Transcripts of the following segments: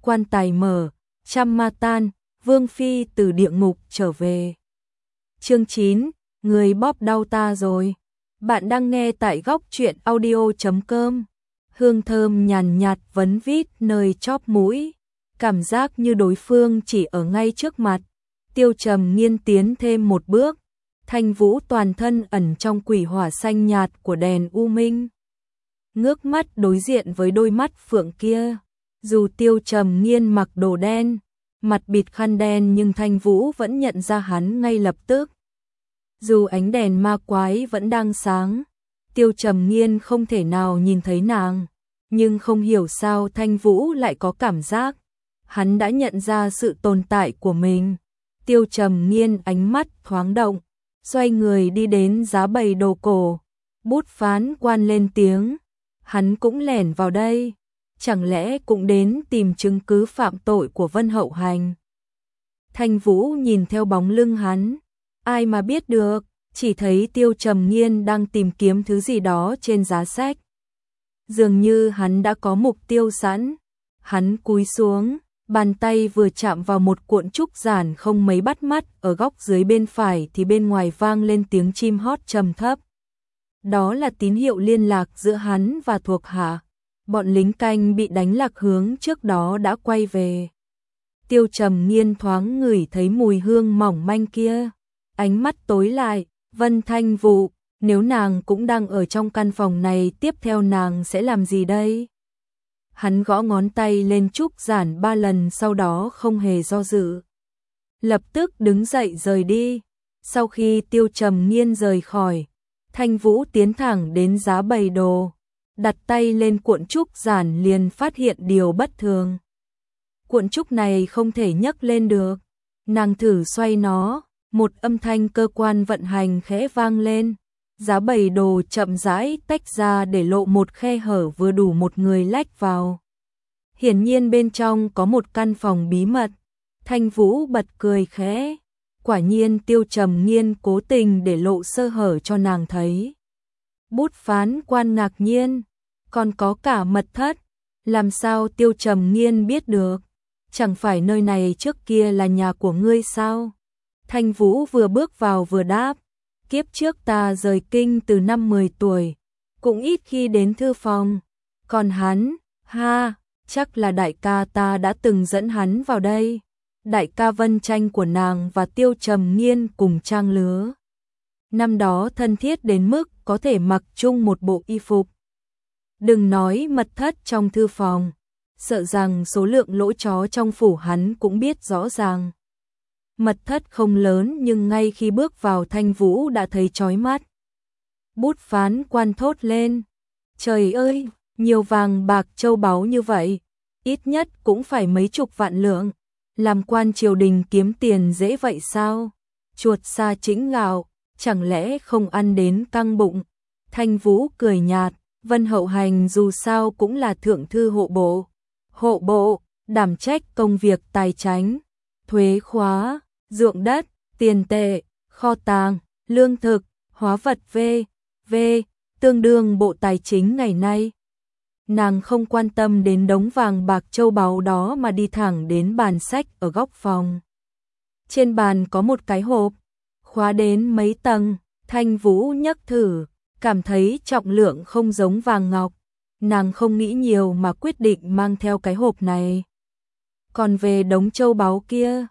quan tài mở, trăm ma tan, Vương Phi từ địa ngục trở về. Chương 9, người bóp đau ta rồi. Bạn đang nghe tại góc truyện audio.com. Hương thơm nhàn nhạt vấn vít nơi chóp mũi, cảm giác như đối phương chỉ ở ngay trước mặt. Tiêu Trầm Nghiên tiến thêm một bước, Thanh Vũ toàn thân ẩn trong quỷ hỏa xanh nhạt của đèn u minh. Ngước mắt đối diện với đôi mắt phượng kia, dù Tiêu Trầm Nghiên mặc đồ đen, mặt bịt khăn đen nhưng Thanh Vũ vẫn nhận ra hắn ngay lập tức. Dù ánh đèn ma quái vẫn đang sáng, Tiêu Trầm Nghiên không thể nào nhìn thấy nàng, nhưng không hiểu sao Thanh Vũ lại có cảm giác hắn đã nhận ra sự tồn tại của mình. Tiêu Trầm Nghiên ánh mắt thoáng động, xoay người đi đến giá bày đồ cổ. Bút phán quan lên tiếng, hắn cũng lẻn vào đây, chẳng lẽ cũng đến tìm chứng cứ phạm tội của Vân Hậu Hành. Thanh Vũ nhìn theo bóng lưng hắn, ai mà biết được, chỉ thấy Tiêu Trầm Nghiên đang tìm kiếm thứ gì đó trên giá sách. Dường như hắn đã có mục tiêu sẵn, hắn cúi xuống, bàn tay vừa chạm vào một cuộn trúc giản không mấy bắt mắt ở góc dưới bên phải thì bên ngoài vang lên tiếng chim hót trầm thấp. Đó là tín hiệu liên lạc giữa hắn và thuộc hạ. Bọn lính canh bị đánh lạc hướng trước đó đã quay về. Tiêu Trầm Nghiên thoáng ngửi thấy mùi hương mỏng manh kia, ánh mắt tối lại. Vân Thanh Vũ, nếu nàng cũng đang ở trong căn phòng này, tiếp theo nàng sẽ làm gì đây? Hắn gõ ngón tay lên trúc giản 3 lần, sau đó không hề do dự, lập tức đứng dậy rời đi. Sau khi Tiêu Trầm Nghiên rời khỏi, Thanh Vũ tiến thẳng đến giá bày đồ, đặt tay lên cuộn trúc giản liền phát hiện điều bất thường. Cuộn trúc này không thể nhấc lên được. Nàng thử xoay nó, một âm thanh cơ quan vận hành khẽ vang lên. Giá bày đồ chậm rãi tách ra để lộ một khe hở vừa đủ một người lách vào. Hiển nhiên bên trong có một căn phòng bí mật. Thanh Vũ bật cười khẽ. Quả nhiên Tiêu Trầm Nghiên cố tình để lộ sơ hở cho nàng thấy. Bút phán quan ngạc nhiên, còn có cả mật thất, làm sao Tiêu Trầm Nghiên biết được? Chẳng phải nơi này trước kia là nhà của ngươi sao? Thanh Vũ vừa bước vào vừa đáp, kiếp trước ta rời kinh từ năm 10 tuổi, cũng ít khi đến thư phòng. Còn hắn, chắc là đại ca ta đã từng dẫn hắn vào đây. Đại ca Vân Tranh của nàng và Tiêu Trầm Nghiên cùng trang lứa. Năm đó thân thiết đến mức có thể mặc chung một bộ y phục. Đừng nói mật thất trong thư phòng, sợ rằng số lượng lỗ chó trong phủ hắn cũng biết rõ ràng. Mật thất không lớn nhưng ngay khi bước vào Thanh Vũ đã thấy chói mắt. Bút phán quan thốt lên, trời ơi, nhiều vàng bạc châu báu như vậy, ít nhất cũng phải mấy chục vạn lượng. Làm quan triều đình kiếm tiền dễ vậy sao? Chuột sa chĩnh gạo, chẳng lẽ không ăn đến căng bụng? Thanh Vũ cười nhạt, Vân Hậu Hành dù sao cũng là thượng thư hộ bộ. Hộ bộ, đảm trách công việc tài chánh, thuế khóa, ruộng đất, tiền tệ, kho tàng, lương thực, hóa vật v.v. tương đương bộ tài chính ngày nay. Nàng không quan tâm đến đống vàng bạc châu báu đó mà đi thẳng đến bàn sách ở góc phòng. Trên bàn có một cái hộp, khóa đến mấy tầng. Thanh Vũ nhấc thử, cảm thấy trọng lượng không giống vàng ngọc. Nàng không nghĩ nhiều mà quyết định mang theo cái hộp này. Còn về đống châu báu kia,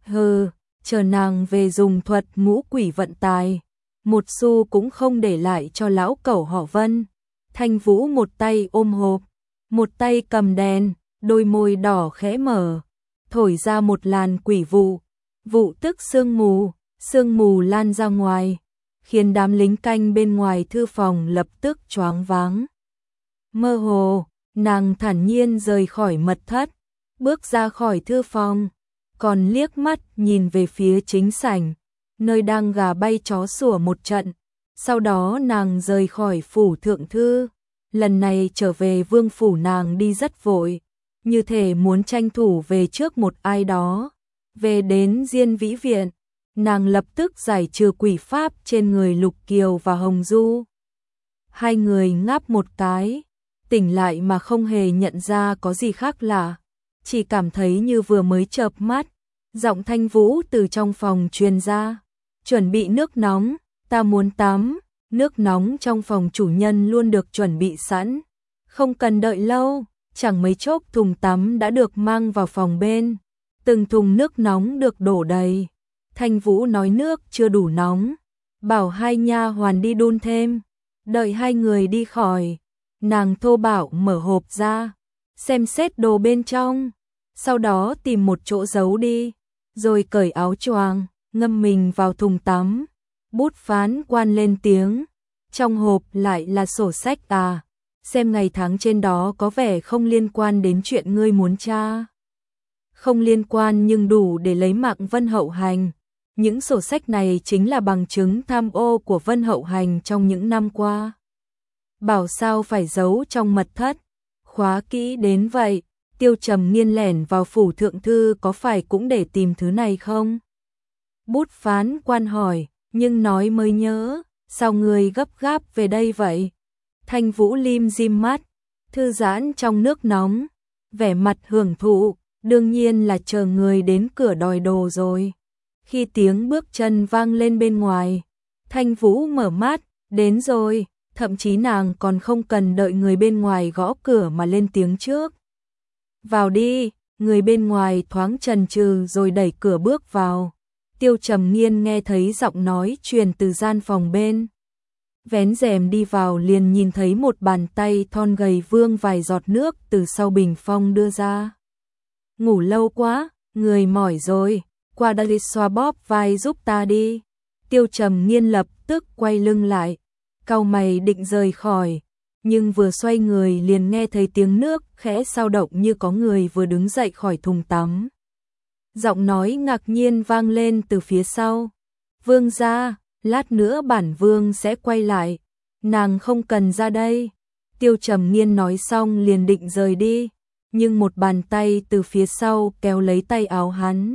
chờ nàng về dùng thuật ngũ quỷ vận tài, một xu cũng không để lại cho lão cẩu họ Vân. Thanh Vũ một tay ôm hộp, một tay cầm đèn, đôi môi đỏ khẽ mở, thổi ra một làn quỷ vụ, vụ tức sương mù lan ra ngoài, khiến đám lính canh bên ngoài thư phòng lập tức choáng váng. Mơ hồ, nàng thản nhiên rời khỏi mật thất, bước ra khỏi thư phòng, còn liếc mắt nhìn về phía chính sảnh, nơi đang gà bay chó sủa một trận. Sau đó nàng rời khỏi phủ thượng thư, lần này trở về vương phủ nàng đi rất vội, như thể muốn tranh thủ về trước một ai đó. Về đến Diên Vĩ Viện, nàng lập tức giải trừ quỷ pháp trên người Lục Kiều và Hồng Du. Hai người ngáp một cái, tỉnh lại mà không hề nhận ra có gì khác lạ. chỉ cảm thấy như vừa mới chợp mắt. Giọng Thanh Vũ từ trong phòng truyền ra, chuẩn bị nước nóng, ta muốn tắm. Nước nóng trong phòng chủ nhân luôn được chuẩn bị sẵn, không cần đợi lâu, chẳng mấy chốc thùng tắm đã được mang vào phòng bên. Từng thùng nước nóng được đổ đầy. Thanh Vũ nói nước chưa đủ nóng, bảo hai nha hoàn đi đun thêm. Đợi hai người đi khỏi, nàng thô bạo mở hộp ra, xem xét đồ bên trong, sau đó tìm một chỗ giấu đi, rồi cởi áo choàng, ngâm mình vào thùng tắm. Bút phán quan lên tiếng, trong hộp lại là sổ sách à, xem ngày tháng trên đó có vẻ không liên quan đến chuyện ngươi muốn tra. Không liên quan nhưng đủ để lấy mạng Vân Hậu Hành. Những sổ sách này chính là bằng chứng tham ô của Vân Hậu Hành trong những năm qua. Bảo sao phải giấu trong mật thất, khóa kỹ đến vậy. Tiêu Trầm Nghiên lẻn vào phủ thượng thư có phải cũng để tìm thứ này không? Bút phán quan hỏi, nhưng nói mới nhớ, sao người gấp gáp về đây vậy? Thanh Vũ lim dim mắt, thư giãn trong nước nóng, vẻ mặt hưởng thụ, đương nhiên là chờ người đến cửa đòi đồ rồi. Khi tiếng bước chân vang lên bên ngoài, Thanh Vũ mở mắt, đến rồi, thậm chí nàng còn không cần đợi người bên ngoài gõ cửa mà lên tiếng trước. Vào đi, người bên ngoài thoáng chần chừ rồi đẩy cửa bước vào. Tiêu Trầm Nghiên nghe thấy giọng nói truyền từ gian phòng bên. Vén rèm đi vào liền nhìn thấy một bàn tay thon gầy vương vài giọt nước từ sau bình phong đưa ra. Ngủ lâu quá, người mỏi rồi, qua đây xoa bóp vai giúp ta đi. Tiêu Trầm Nghiên lập tức quay lưng lại, cau mày định rời khỏi, nhưng vừa xoay người liền nghe thấy tiếng nước khẽ xao động như có người vừa đứng dậy khỏi thùng tắm. Giọng nói ngạc nhiên vang lên từ phía sau. Vương gia, lát nữa bản vương sẽ quay lại, nàng không cần ra đây. Tiêu Trầm Nghiên nói xong liền định rời đi, nhưng một bàn tay từ phía sau kéo lấy tay áo hắn.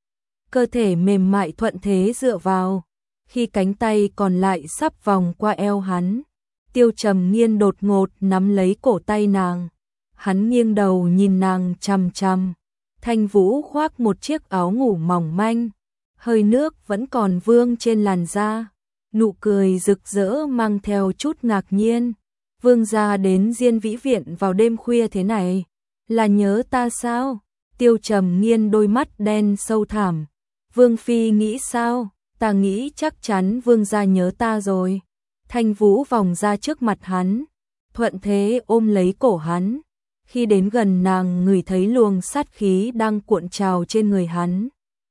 Cơ thể mềm mại thuận thế dựa vào, khi cánh tay còn lại sắp vòng qua eo hắn. Tiêu Trầm Nghiên đột ngột nắm lấy cổ tay nàng. Hắn nghiêng đầu nhìn nàng chằm chằm. Thanh Vũ khoác một chiếc áo ngủ mỏng manh, hơi nước vẫn còn vương trên làn da, nụ cười rực rỡ mang theo chút ngạc nhiên. Vương gia đến Diên Vĩ Viện vào đêm khuya thế này, là nhớ ta sao? Tiêu Trầm Nghiên đôi mắt đen sâu thẳm. Vương phi nghĩ sao? Ta nghĩ chắc chắn vương gia nhớ ta rồi. Thanh Vũ vòng ra trước mặt hắn, thuận thế ôm lấy cổ hắn. Khi đến gần nàng ngửi thấy luồng sát khí đang cuộn trào trên người hắn.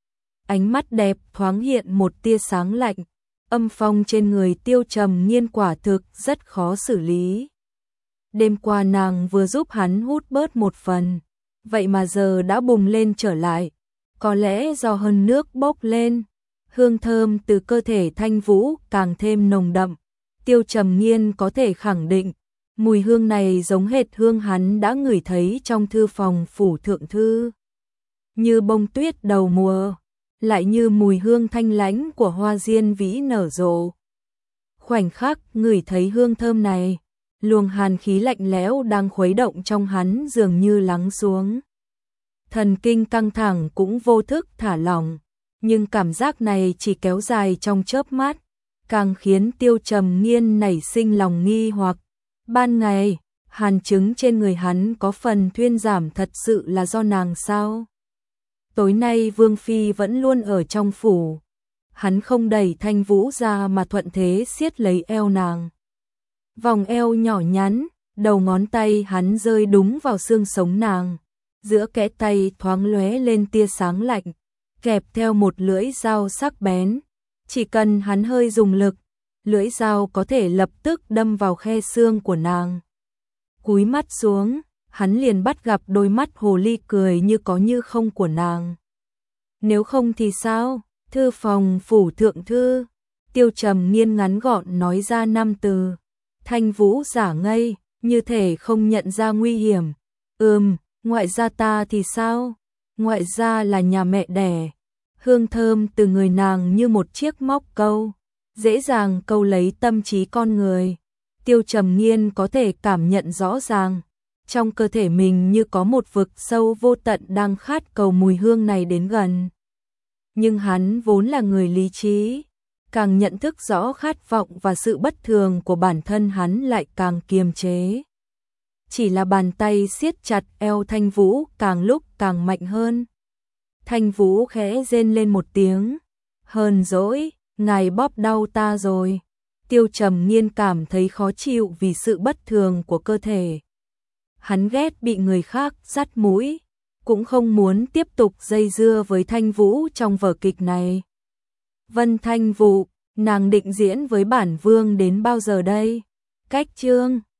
Ánh mắt đẹp thoáng hiện một tia sáng lạnh, âm phong trên người Tiêu Trầm Nghiên quả thực rất khó xử lý. Đêm qua nàng vừa giúp hắn hút bớt một phần, vậy mà giờ đã bùng lên trở lại, có lẽ do hơn nước bốc lên, hương thơm từ cơ thể Thanh Vũ càng thêm nồng đậm. Tiêu Trầm Nghiên có thể khẳng định, mùi hương này giống hệt hương hắn đã ngửi thấy trong thư phòng phủ thượng thư. Như bông tuyết đầu mùa, lại như mùi hương thanh lãnh của hoa diên vĩ nở rộ. Khoảnh khắc ngửi thấy hương thơm này, luồng hàn khí lạnh lẽo đang khuấy động trong hắn dường như lắng xuống. Thần kinh căng thẳng cũng vô thức thả lỏng, nhưng cảm giác này chỉ kéo dài trong chớp mắt, càng khiến Tiêu Trầm Nghiên nảy sinh lòng nghi hoặc. Ban ngày, hàn chứng trên người hắn có phần thuyên giảm thật sự là do nàng sao? Tối nay Vương phi vẫn luôn ở trong phủ. Hắn không đẩy Thanh Vũ ra mà thuận thế siết lấy eo nàng. Vòng eo nhỏ nhắn, đầu ngón tay hắn rơi đúng vào xương sống nàng. Giữa kẽ tay thoáng lóe lên tia sáng lạnh, kẹp theo một lưỡi dao sắc bén. Chỉ cần hắn hơi dùng lực, lưỡi dao có thể lập tức đâm vào khe xương của nàng. Cúi mắt xuống, hắn liền bắt gặp đôi mắt hồ ly cười như có như không của nàng. Nếu không thì sao? Thư phòng phủ thượng thư. Tiêu Trầm Nghiên ngắn gọn nói ra 5 từ. Thanh Vũ giả ngây, như thể không nhận ra nguy hiểm. Ngoại gia ta thì sao? Ngoại gia là nhà mẹ đẻ. Hương thơm từ người nàng như một chiếc móc câu, dễ dàng câu lấy tâm trí con người. Tiêu Trầm Nghiên có thể cảm nhận rõ ràng, Trong cơ thể mình như có một vực sâu vô tận đang khát cầu mùi hương này đến gần. Nhưng hắn vốn là người lý trí, càng nhận thức rõ khát vọng và sự bất thường của bản thân hắn lại càng kiềm chế. Chỉ là bàn tay siết chặt eo Thanh Vũ càng lúc càng mạnh hơn. Thanh Vũ khẽ rên lên một tiếng, hờn dỗi, ngài bóp đau ta rồi. Tiêu Trầm Nghiên cảm thấy khó chịu vì sự bất thường của cơ thể. Hắn ghét bị người khác dắt mũi, cũng không muốn tiếp tục dây dưa với Thanh Vũ trong vở kịch này. Vân Thanh Vũ, nàng định diễn với bản vương đến bao giờ đây? Cách chương